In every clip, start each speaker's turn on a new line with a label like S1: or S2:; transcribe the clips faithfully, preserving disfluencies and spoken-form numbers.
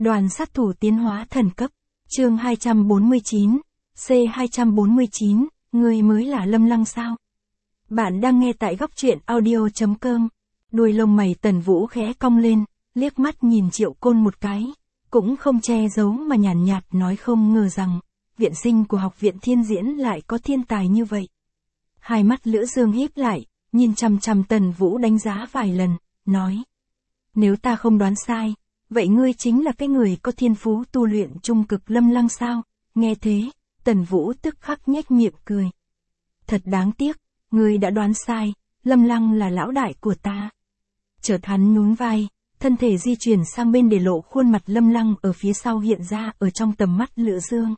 S1: Đoàn sát thủ tiến hóa thần cấp. Chương hai trăm bốn mươi chín. C hai trăm bốn mươi chín, ngươi mới là Lâm Lăng sao? Bạn đang nghe tại góc truyện audio chấm com. Đuôi lông mày Tần Vũ khẽ cong lên, liếc mắt nhìn Triệu Côn một cái, cũng không che giấu mà nhàn nhạt, nhạt nói không ngờ rằng, viện sinh của học viện Thiên Diễn lại có thiên tài như vậy. Hai mắt Lữ Dương híp lại, nhìn chằm chằm Tần Vũ đánh giá vài lần, nói: Nếu ta không đoán sai, vậy ngươi chính là cái người có thiên phú tu luyện trung cực Lâm Lăng sao? Nghe thế, Tần Vũ tức khắc nhếch miệng cười. Thật đáng tiếc, ngươi đã đoán sai, Lâm Lăng là lão đại của ta. Chợt hắn nhún vai, thân thể di chuyển sang bên để lộ khuôn mặt Lâm Lăng ở phía sau hiện ra ở trong tầm mắt Lữ Dương.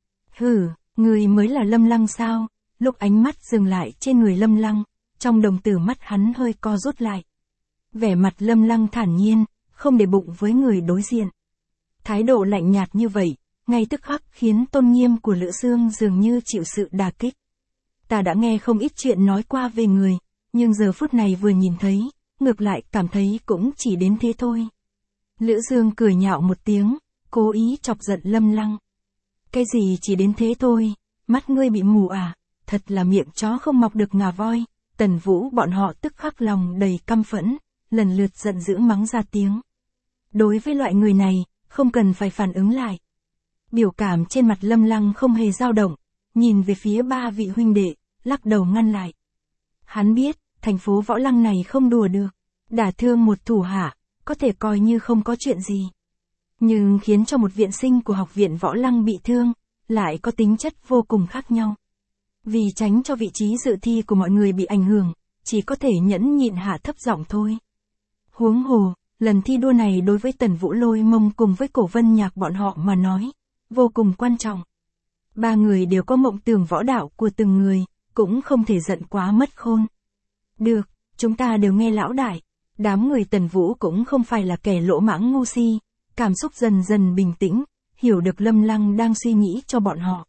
S1: Hừ, ngươi mới là Lâm Lăng sao? Lúc ánh mắt dừng lại trên người Lâm Lăng, trong đồng tử mắt hắn hơi co rút lại. Vẻ mặt Lâm Lăng thản nhiên, không để bụng với người đối diện. Thái độ lạnh nhạt như vậy, ngay tức khắc khiến tôn nghiêm của Lữ Dương dường như chịu sự đả kích. Ta đã nghe không ít chuyện nói qua về người, nhưng giờ phút này vừa nhìn thấy, ngược lại cảm thấy cũng chỉ đến thế thôi. Lữ Dương cười nhạo một tiếng, cố ý chọc giận Lâm Lăng. Cái gì chỉ đến thế thôi, mắt ngươi bị mù à, thật là miệng chó không mọc được ngà voi. Tần Vũ bọn họ tức khắc lòng đầy căm phẫn, lần lượt giận dữ mắng ra tiếng. Đối với loại người này, không cần phải phản ứng lại. Biểu cảm trên mặt Lâm Lăng không hề dao động, nhìn về phía ba vị huynh đệ, lắc đầu ngăn lại. Hắn biết, thành phố Võ Lăng này không đùa được, đả thương một thủ hạ, có thể coi như không có chuyện gì. Nhưng khiến cho một viện sinh của học viện Võ Lăng bị thương, lại có tính chất vô cùng khác nhau. Vì tránh cho vị trí dự thi của mọi người bị ảnh hưởng, chỉ có thể nhẫn nhịn hạ thấp giọng thôi. Huống hồ, lần thi đua này đối với Tần Vũ Lôi Mông cùng với Cổ Vân Nhạc bọn họ mà nói, vô cùng quan trọng. Ba người đều có mộng tưởng võ đạo của từng người, cũng không thể giận quá mất khôn. Được, chúng ta đều nghe lão đại. Đám người Tần Vũ cũng không phải là kẻ lỗ mãng ngu si, cảm xúc dần dần bình tĩnh, hiểu được Lâm Lăng đang suy nghĩ cho bọn họ.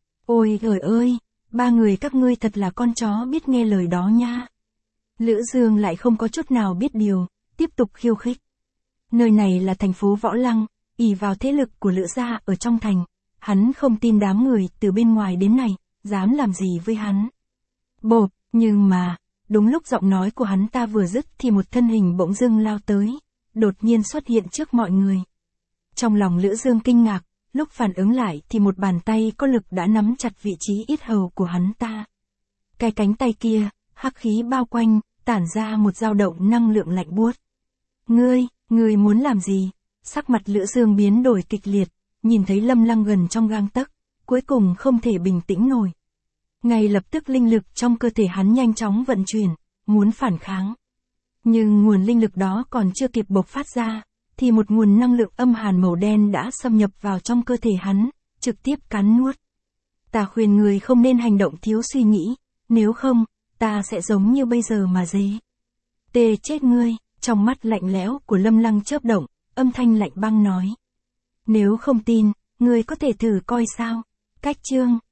S1: Ôi trời ơi, ba người các ngươi thật là con chó biết nghe lời đó nha. Lữ Dương lại không có chút nào biết điều, tiếp tục khiêu khích. Nơi này là thành phố Võ Lăng, ỷ vào thế lực của Lữ gia ở trong thành, hắn không tin đám người từ bên ngoài đến này, dám làm gì với hắn. Bộp, nhưng mà, đúng lúc giọng nói của hắn ta vừa dứt thì một thân hình bỗng dưng lao tới, đột nhiên xuất hiện trước mọi người. Trong lòng Lữ Dương kinh ngạc, lúc phản ứng lại thì một bàn tay có lực đã nắm chặt vị trí yết hầu của hắn ta. Cái cánh tay kia, hắc khí bao quanh, tản ra một dao động năng lượng lạnh buốt. Ngươi, ngươi muốn làm gì? Sắc mặt Lữ Dương biến đổi kịch liệt, nhìn thấy Lâm Lăng gần trong gang tấc, cuối cùng không thể bình tĩnh nổi. Ngay lập tức linh lực trong cơ thể hắn nhanh chóng vận chuyển, muốn phản kháng. Nhưng nguồn linh lực đó còn chưa kịp bộc phát ra, thì một nguồn năng lượng âm hàn màu đen đã xâm nhập vào trong cơ thể hắn, trực tiếp cắn nuốt. Ta khuyên người không nên hành động thiếu suy nghĩ, nếu không, ta sẽ giống như bây giờ mà dế. Tê chết ngươi, trong mắt lạnh lẽo của Lâm Lăng chớp động, âm thanh lạnh băng nói. Nếu không tin, ngươi có thể thử coi sao. Cách chương.